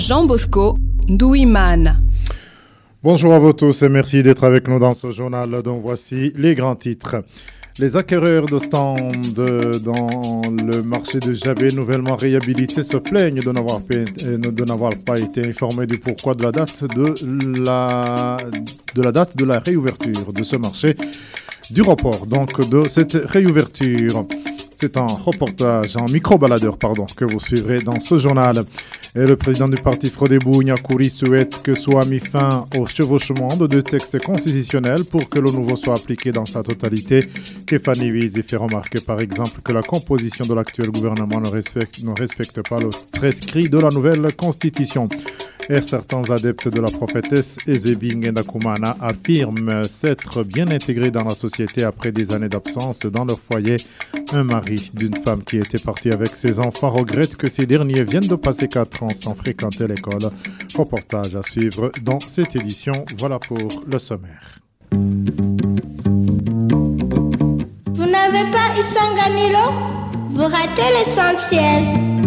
Jean Bosco Ndouimana. Bonjour à vous tous et merci d'être avec nous dans ce journal dont voici les grands titres. Les acquéreurs de stands dans le marché de Jabé nouvellement réhabilités se plaignent de n'avoir pas été informés du pourquoi de la date de la réouverture de ce marché, du report donc de cette réouverture. C'est un reportage, un micro-baladeur, que vous suivrez dans ce journal. Et le président du parti Frodebou, Nyakouri, souhaite que soit mis fin au chevauchement de deux textes constitutionnels pour que le nouveau soit appliqué dans sa totalité. Kefani Wizi fait remarquer par exemple que la composition de l'actuel gouvernement ne respecte pas le prescrit de la nouvelle constitution. Et certains adeptes de la prophétesse Ezebing Ndakumana affirment s'être bien intégrés dans la société après des années d'absence dans leur foyer. Un mari d'une femme qui était partie avec ses enfants regrette que ces derniers viennent de passer 4 ans sans fréquenter l'école. Reportage à suivre dans cette édition. Voilà pour le sommaire. Vous n'avez pas Isanganilo? Vous ratez l'essentiel.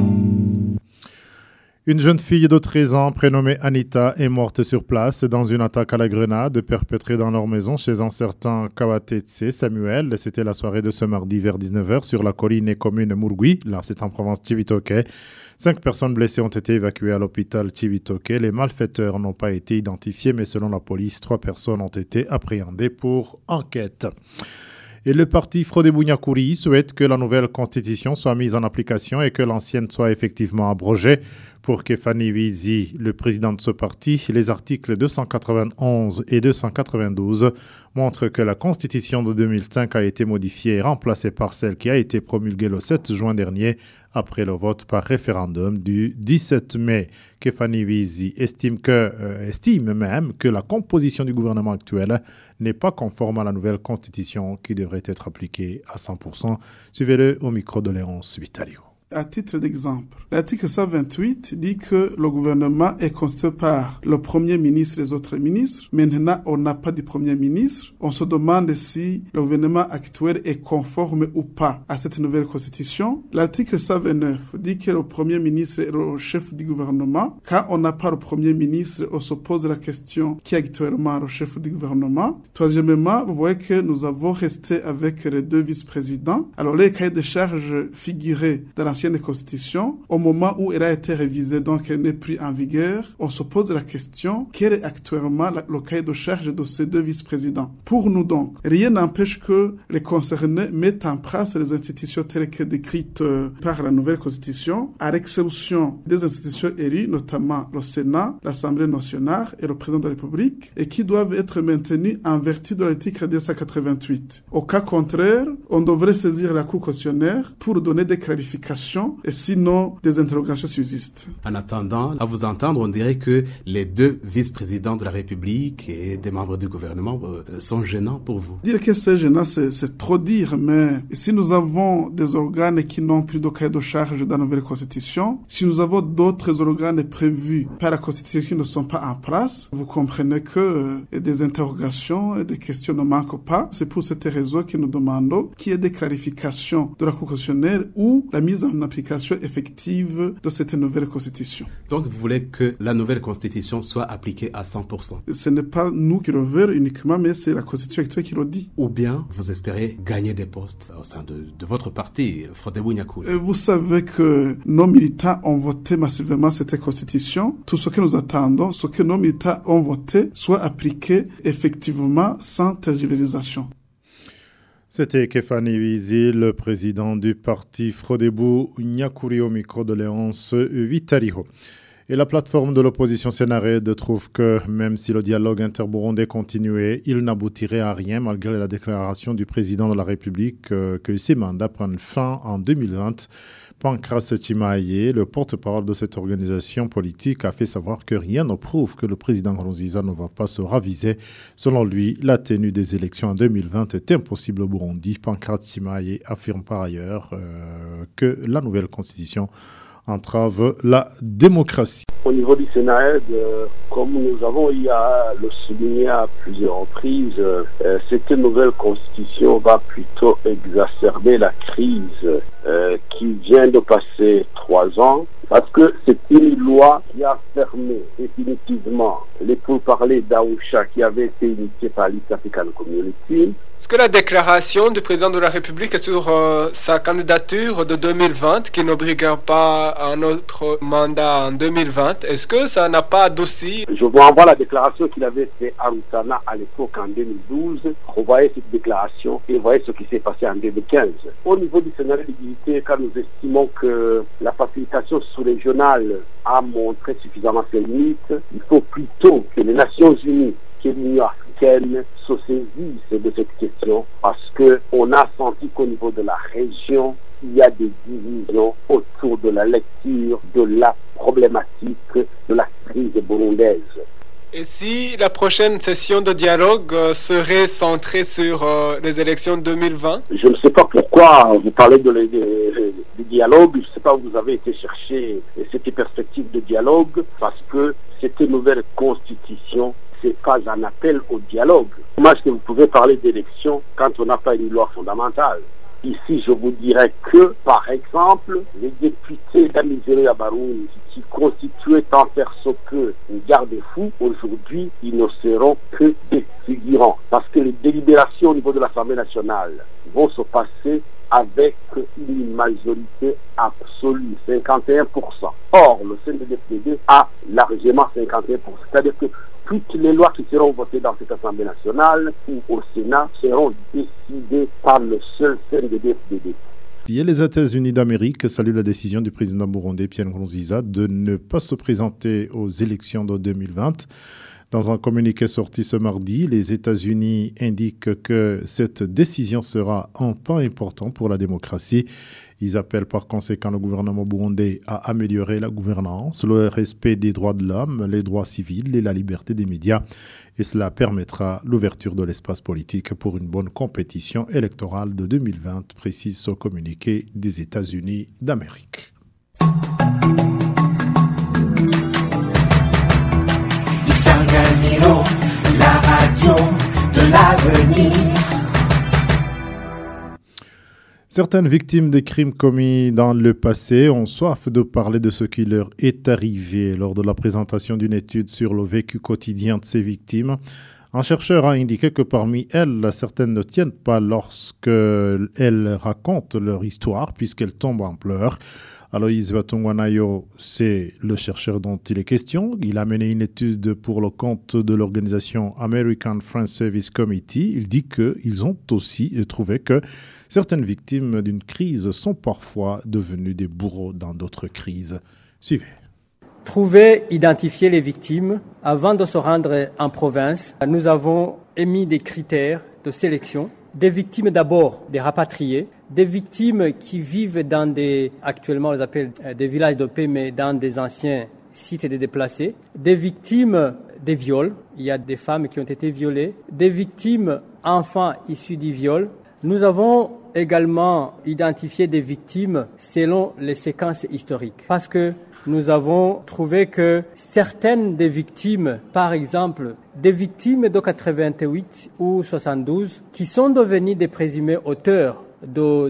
Une jeune fille de 13 ans prénommée Anita est morte sur place dans une attaque à la grenade perpétrée dans leur maison chez un certain Kawatetse Samuel. C'était la soirée de ce mardi vers 19h sur la colline et commune Murgui. Là, c'est en province Chibitoke. 5 personnes blessées ont été évacuées à l'hôpital Chibitoke. Les malfaiteurs n'ont pas été identifiés, mais selon la police, 3 personnes ont été appréhendées pour enquête. Et le parti Frodebou Nyakouri souhaite que la nouvelle constitution soit mise en application et que l'ancienne soit effectivement abrogée. Pour Kefani Wizi, le président de ce parti, les articles 291 et 292 montrent que la constitution de 2005 a été modifiée et remplacée par celle qui a été promulguée le 7 juin dernier après le vote par référendum du 17 mai. Kefani Wizi estime même que la composition du gouvernement actuel n'est pas conforme à la nouvelle constitution qui devrait être appliquée à 100%. Suivez-le au micro de Léonce Vitalio. À titre d'exemple, l'article 128 dit que le gouvernement est constitué par le Premier ministre et les autres ministres. Maintenant, on n'a pas de Premier ministre. On se demande si le gouvernement actuel est conforme ou pas à cette nouvelle constitution. L'article 129 dit que le Premier ministre est le chef du gouvernement. Quand on n'a pas le Premier ministre, on se pose la question qui est actuellement le chef du gouvernement. Troisièmement, vous voyez que nous avons resté avec les 2 vice-présidents. Alors, les cahiers de charges figuraient dans l'ancienne constitution, au moment où elle a été révisée, donc elle n'est plus en vigueur, on se pose la question, quel est actuellement le cahier de charge de ces 2 vice-présidents? Pour nous donc, rien n'empêche que les concernés mettent en place les institutions telles que décrites par la nouvelle constitution, à l'exception des institutions élues, notamment le Sénat, l'Assemblée nationale et le président de la République, et qui doivent être maintenues en vertu de l'article 288. Au cas contraire, on devrait saisir la Cour constitutionnelle pour donner des clarifications et sinon des interrogations subsistent. En attendant, à vous entendre, on dirait que les 2 vice-présidents de la République et des membres du gouvernement sont gênants pour vous. Dire que c'est gênant, c'est trop dire, mais si nous avons des organes qui n'ont plus de cahier de charge dans la nouvelle constitution, si nous avons d'autres organes prévus par la constitution qui ne sont pas en place, vous comprenez que des interrogations et des questions ne manquent pas. C'est pour cette raison que nous demandons qu'il y ait des clarifications de la Cour constitutionnelle ou la mise en application effective de cette nouvelle constitution. Donc vous voulez que la nouvelle constitution soit appliquée à 100%? Ce n'est pas nous qui le voulons uniquement, mais c'est la constitution actuelle qui le dit. Ou bien vous espérez gagner des postes au sein de votre parti, Frodebou Nyakouri? Vous savez que nos militants ont voté massivement cette constitution. Tout ce que nous attendons, ce que nos militants ont voté, soit appliqué effectivement sans tergiversation. C'était Kefani Wizi, le président du parti Frodebou Nyakouri au micro de Léonce Vitalio. Et la plateforme de l'opposition Sénarède trouve que même si le dialogue interburundais continuait, il n'aboutirait à rien malgré la déclaration du président de la République que ses mandats prennent fin en 2020. Pancras Chimaye, le porte-parole de cette organisation politique, a fait savoir que rien ne prouve que le président Nkurunziza ne va pas se raviser. Selon lui, la tenue des élections en 2020 est impossible au Burundi. Pancras Chimaye affirme par ailleurs que la nouvelle constitution entrave la démocratie. Au niveau du Sénarède, comme nous avons eu à le souligner à plusieurs reprises, cette nouvelle constitution va plutôt exacerber la crise qui vient de passer 3 ans parce que c'est une loi qui a fermé définitivement les pourparlers d'Arusha qui avaient été initiés par l'East African Community. Est-ce que la déclaration du président de la République sur sa candidature de 2020, qui n'oblige pas à un autre mandat en 2020, est-ce que ça n'a pas adouci? Je vous envoie la déclaration qu'il avait fait à Rutana à l'époque en 2012. Revoyez cette déclaration et voyez ce qui s'est passé en 2015. Au niveau du scénario d'égalité, quand nous estimons que la facilitation sous-régionale a montré suffisamment ses limites, il faut plutôt que les Nations Unies, que l'Union africaine se saisissent de cette question parce qu'on a senti qu'au niveau de la région, il y a des divisions autour de la lecture de la problématique de la crise burundaise. Et si la prochaine session de dialogue serait centrée sur les élections 2020? Je ne sais pas pourquoi vous parlez de dialogue, je ne sais pas où vous avez été chercher cette perspective de dialogue, parce que cette nouvelle constitution, c'est pas un appel au dialogue. Comment est-ce que vous pouvez parler d'élections quand on n'a pas une loi fondamentale? Ici, je vous dirais que, par exemple, les députés d'Amizero Yabaroun qui constituaient tant faire ce que une garde-fou, aujourd'hui, ils ne seront que des figurants. Parce que les délibérations au niveau de l'Assemblée nationale vont se passer avec une majorité absolue, 51%. Or, le CNDD-FDD a largement 51%. C'est-à-dire que toutes les lois qui seront votées dans cette Assemblée nationale ou au Sénat seront décidées par le seul CNDD-FDD. Les États-Unis d'Amérique saluent la décision du président burundais Pierre Nkurunziza de ne pas se présenter aux élections de 2020. Dans un communiqué sorti ce mardi, les États-Unis indiquent que cette décision sera un pas important pour la démocratie. Ils appellent par conséquent le gouvernement burundais à améliorer la gouvernance, le respect des droits de l'homme, les droits civils et la liberté des médias. Et cela permettra l'ouverture de l'espace politique pour une bonne compétition électorale de 2020, précise ce communiqué des États-Unis d'Amérique. La radio de l'avenir. Certaines victimes des crimes commis dans le passé ont soif de parler de ce qui leur est arrivé. Lors de la présentation d'une étude sur le vécu quotidien de ces victimes, un chercheur a indiqué que parmi elles, certaines ne tiennent pas lorsqu'elles racontent leur histoire puisqu'elles tombent en pleurs. Aloïs Batungwanayo, c'est le chercheur dont il est question. Il a mené une étude pour le compte de l'organisation American Friends Service Committee. Il dit qu'ils ont aussi trouvé que certaines victimes d'une crise sont parfois devenues des bourreaux dans d'autres crises. Suivez. Trouver, identifier les victimes. Avant de se rendre en province, nous avons émis des critères de sélection. Des victimes d'abord, des rapatriés, des victimes qui vivent dans actuellement on les appelle des villages de paix, mais dans des anciens sites de déplacés, des victimes des viols, il y a des femmes qui ont été violées, des victimes enfants issus du viol. Nous avons également identifié des victimes selon les séquences historiques, parce que nous avons trouvé que certaines des victimes, par exemple, des victimes de 88 ou 72, qui sont devenues des présumés auteurs de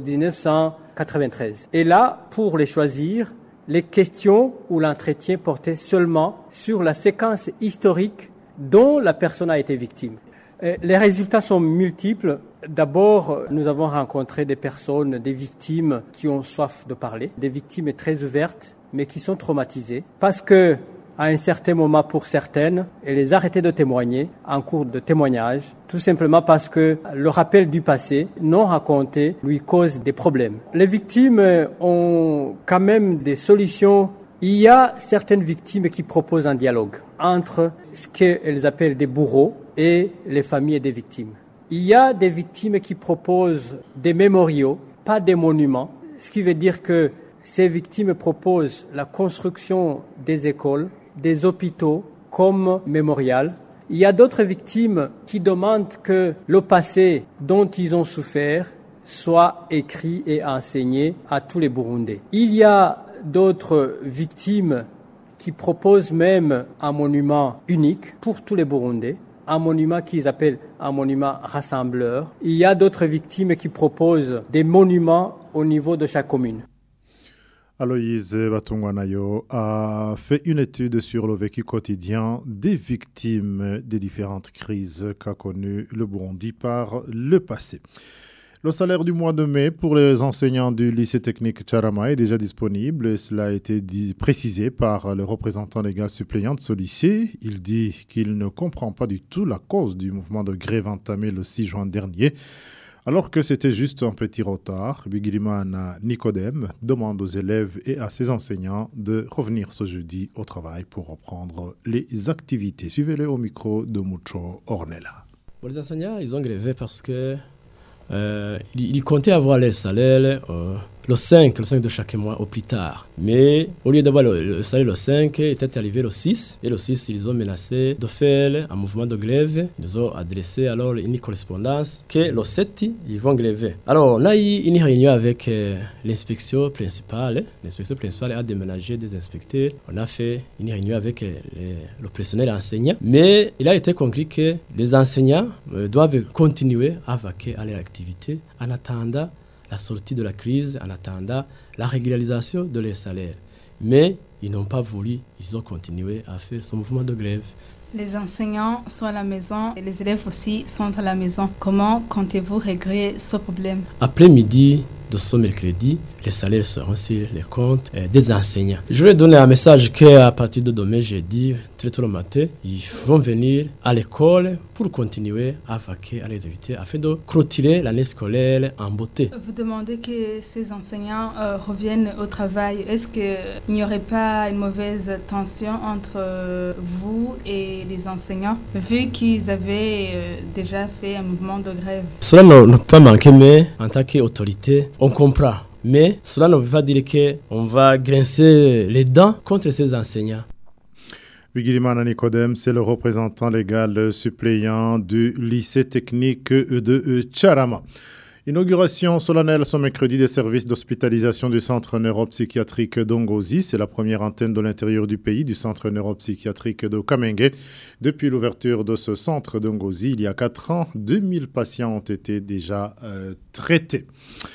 1993. Et là, pour les choisir, les questions ou l'entretien portaient seulement sur la séquence historique dont la personne a été victime. Les résultats sont multiples. D'abord, nous avons rencontré des personnes, des victimes qui ont soif de parler, des victimes très ouvertes, mais qui sont traumatisées parce que, à un certain moment pour certaines, elles les arrêtaient de témoigner en cours de témoignage, tout simplement parce que le rappel du passé non raconté lui cause des problèmes. Les victimes ont quand même des solutions. Il y a certaines victimes qui proposent un dialogue entre ce qu'elles appellent des bourreaux et les familles des victimes. Il y a des victimes qui proposent des mémoriaux, pas des monuments, ce qui veut dire que ces victimes proposent la construction des écoles, des hôpitaux comme mémorial. Il y a d'autres victimes qui demandent que le passé dont ils ont souffert soit écrit et enseigné à tous les Burundais. Il y a d'autres victimes qui proposent même un monument unique pour tous les Burundais, un monument qu'ils appellent un monument rassembleur. Il y a d'autres victimes qui proposent des monuments au niveau de chaque commune. Aloïse Batungwanayo a fait une étude sur le vécu quotidien des victimes des différentes crises qu'a connues le Burundi par le passé. Le salaire du mois de mai pour les enseignants du lycée technique Tcharama est déjà disponible et cela a été précisé par le représentant légal suppléant de ce lycée. Il dit qu'il ne comprend pas du tout la cause du mouvement de grève entamé le 6 juin dernier. Alors que c'était juste un petit retard, Bigirimana Nicodème demande aux élèves et à ses enseignants de revenir ce jeudi au travail pour reprendre les activités. Suivez-le au micro de Mucho Ornella. Pour les enseignants, ils ont grévé parce que ils comptaient avoir les salaires le 5 de chaque mois au plus tard. Mais au lieu d'avoir le salaire le 5, il était arrivé le 6. Et le 6, ils ont menacé de faire un mouvement de grève. Ils ont adressé alors une correspondance que le 7, ils vont gréver. Alors, on a eu une réunion avec l'inspection principale. L'inspection principale a déménagé des inspecteurs. On a fait une réunion avec le personnel enseignant. Mais il a été conclu que les enseignants doivent continuer à vaquer à leur activité en attendant la sortie de la crise, en attendant la régularisation de leurs salaires. Mais ils n'ont pas voulu, ils ont continué à faire ce mouvement de grève. Les enseignants sont à la maison et les élèves aussi sont à la maison. Comment comptez-vous régler ce problème? Après midi de ce mercredi, les salaires seront sur les comptes des enseignants. Je vais donner un message qu'à partir de demain, jeudi, très tôt le matin, ils vont venir à l'école pour continuer à vaquer à les activités afin de clôturer l'année scolaire en beauté. Vous demandez que ces enseignants reviennent au travail. Est-ce qu'il n'y aurait pas une mauvaise tension entre vous et les enseignants, vu qu'ils avaient déjà fait un mouvement de grève? Cela ne peut pas manquer, mais en tant qu'autorité, on comprend. Mais cela ne veut pas dire qu'on va grincer les dents contre ces enseignants. Bigirimana Nicodème, c'est le représentant légal suppléant du lycée technique de Tcharama. Inauguration solennelle ce mercredi des services d'hospitalisation du centre neuropsychiatrique d'Ongozi. C'est la première antenne de l'intérieur du pays du centre neuropsychiatrique de Kamenge. Depuis l'ouverture de ce centre d'Ongozi, il y a 4 ans, 2000 patients ont été déjà traités.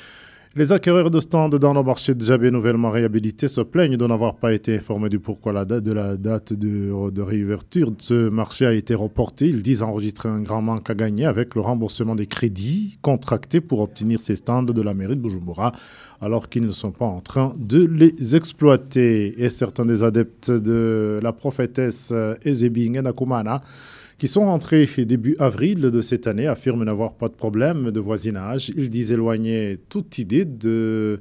Les acquéreurs de stands dans le marché de Djabé nouvellement réhabilités se plaignent de n'avoir pas été informés du pourquoi la date de réouverture de ce marché a été reportée. Ils disent enregistrer un grand manque à gagner avec le remboursement des crédits contractés pour obtenir ces stands de la mairie de Bujumbura, alors qu'ils ne sont pas en train de les exploiter. Et certains des adeptes de la prophétesse Ezebi Ngenakumana qui sont rentrés début avril de cette année, affirment n'avoir pas de problème de voisinage. Ils disent éloigner toute idée de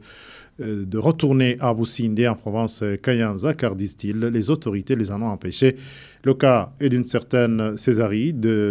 retourner à Boussindé en province Kayanza, car, disent-ils, les autorités les en ont empêchés. Le cas est d'une certaine Césalie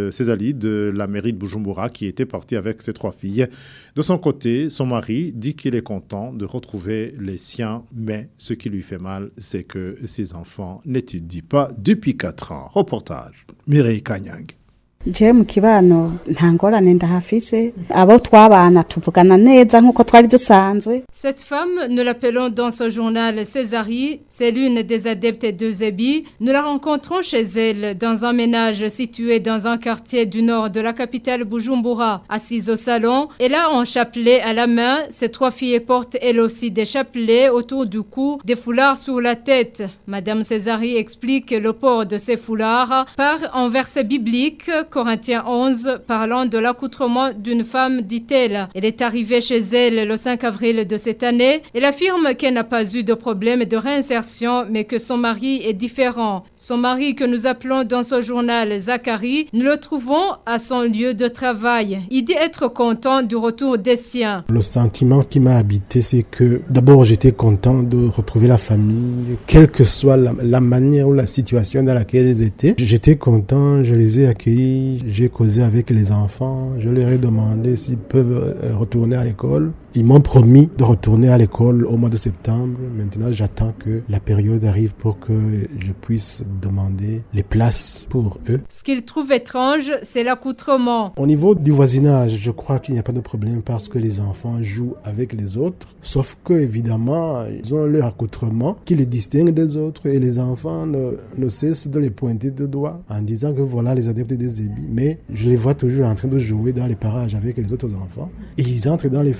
de la mairie de Bujumbura qui était partie avec ses 3 filles. De son côté, son mari dit qu'il est content de retrouver les siens, mais ce qui lui fait mal, c'est que ses enfants n'étudient pas depuis 4 ans. Reportage, Mireille Kanyang. Je mu kibano nta ngorane ndahafise abo twabana tuvugana neza nkuko twari dusanzwe. Cette femme, nous l'appelons dans ce journal Césarie, c'est l'une des adeptes de Zebi. Nous la rencontrons chez elle dans un ménage situé dans un quartier du nord de la capitale Bujumbura. Assise au salon, elle a un chapelet à la main. Ses 3 filles portent elles aussi des chapelets autour du cou, des foulards sur la tête. Madame Césarie explique le port de ces foulards par un verset biblique, Corinthiens 11, parlant de l'accoutrement d'une femme, dit-elle. Elle est arrivée chez elle le 5 avril de cette année. Elle affirme qu'elle n'a pas eu de problème de réinsertion, mais que son mari est différent. Son mari, que nous appelons dans ce journal Zachary, nous le trouvons à son lieu de travail. Il dit être content du retour des siens. Le sentiment qui m'a habité, c'est que d'abord j'étais content de retrouver la famille, quelle que soit la manière ou la situation dans laquelle ils étaient. J'étais content, je les ai accueillis. J'ai causé avec les enfants, je leur ai demandé s'ils peuvent retourner à l'école. Ils m'ont promis de retourner à l'école au mois de septembre. Maintenant, j'attends que la période arrive pour que je puisse demander les places pour eux. Ce qu'ils trouvent étrange, c'est l'accoutrement. Au niveau du voisinage, je crois qu'il n'y a pas de problème parce que les enfants jouent avec les autres. Sauf que, évidemment, ils ont leur accoutrement qui les distingue des autres et les enfants ne cessent de les pointer de doigts en disant que voilà les adeptes des Zébi. Mais je les vois toujours en train de jouer dans les parages avec les autres enfants. Et ils entrent dans les familles des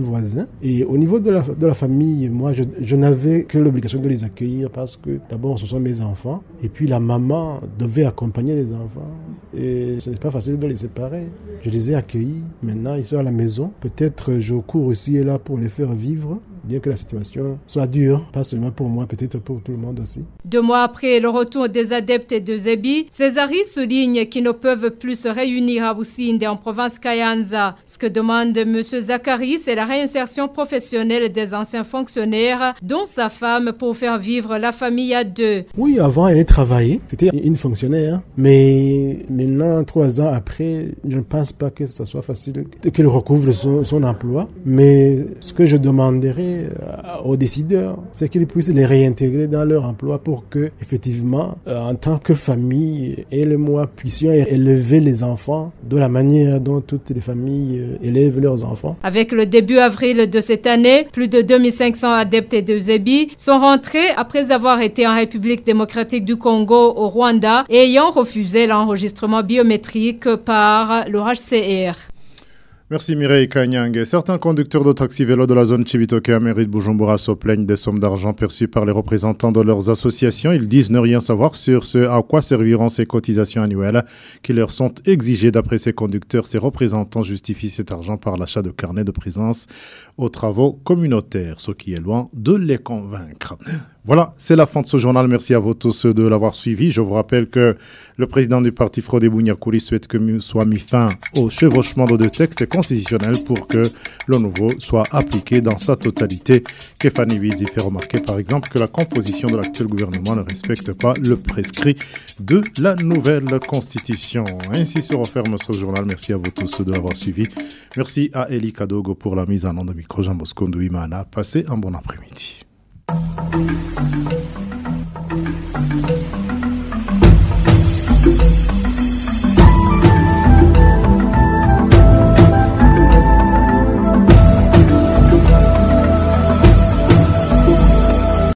voisins. Et au niveau de la famille, moi, je n'avais que l'obligation de les accueillir parce que d'abord, ce sont mes enfants. Et puis, la maman devait accompagner les enfants. Et ce n'est pas facile de les séparer. Je les ai accueillis. Maintenant, ils sont à la maison. Peut-être je cours ici et là pour les faire vivre, bien que la situation soit dure. Pas seulement pour moi, peut-être pour tout le monde aussi. 2 mois après le retour des adeptes de Zebi, Césari souligne qu'ils ne peuvent plus se réunir à Boussinde en province Kayanza. Ce que demande M. Zachary, c'est la réinsertion professionnelle des anciens fonctionnaires, dont sa femme, pour faire vivre la famille à 2. Oui, avant elle travaillait, c'était une fonctionnaire, mais maintenant, 3 ans après, je ne pense pas que ça soit facile qu'elle recouvre son emploi. Mais ce que je demanderais aux décideurs, c'est qu'ils puissent les réintégrer dans leur emploi pour que, effectivement, en tant que famille, elle et moi puissions élever les enfants de la manière dont toutes les familles élèvent leurs enfants. Avec le début avril de cette année, plus de 2500 adeptes de Zebi sont rentrés après avoir été en République démocratique du Congo au Rwanda et ayant refusé l'enregistrement biométrique par le HCR. Merci Mireille Kanyang. Certains conducteurs de taxi-vélo de la zone Chibitoke à mairie de Bujumbura se plaignent des sommes d'argent perçues par les représentants de leurs associations. Ils disent ne rien savoir sur ce à quoi serviront ces cotisations annuelles qui leur sont exigées. D'après ces conducteurs, ces représentants justifient cet argent par l'achat de carnets de présence aux travaux communautaires, ce qui est loin de les convaincre. Voilà, c'est la fin de ce journal. Merci à vous tous de l'avoir suivi. Je vous rappelle que le président du parti Frodebo Nyakuri souhaite que soit mis fin au chevauchement de 2 textes constitutionnels pour que le nouveau soit appliqué dans sa totalité. Kefani Wizi fait remarquer par exemple que la composition de l'actuel gouvernement ne respecte pas le prescrit de la nouvelle constitution. Ainsi se referme ce journal. Merci à vous tous de l'avoir suivi. Merci à Eli Kadogo pour la mise en onde de micro. Jean Bosco Ndouimana. Passez un bon après-midi.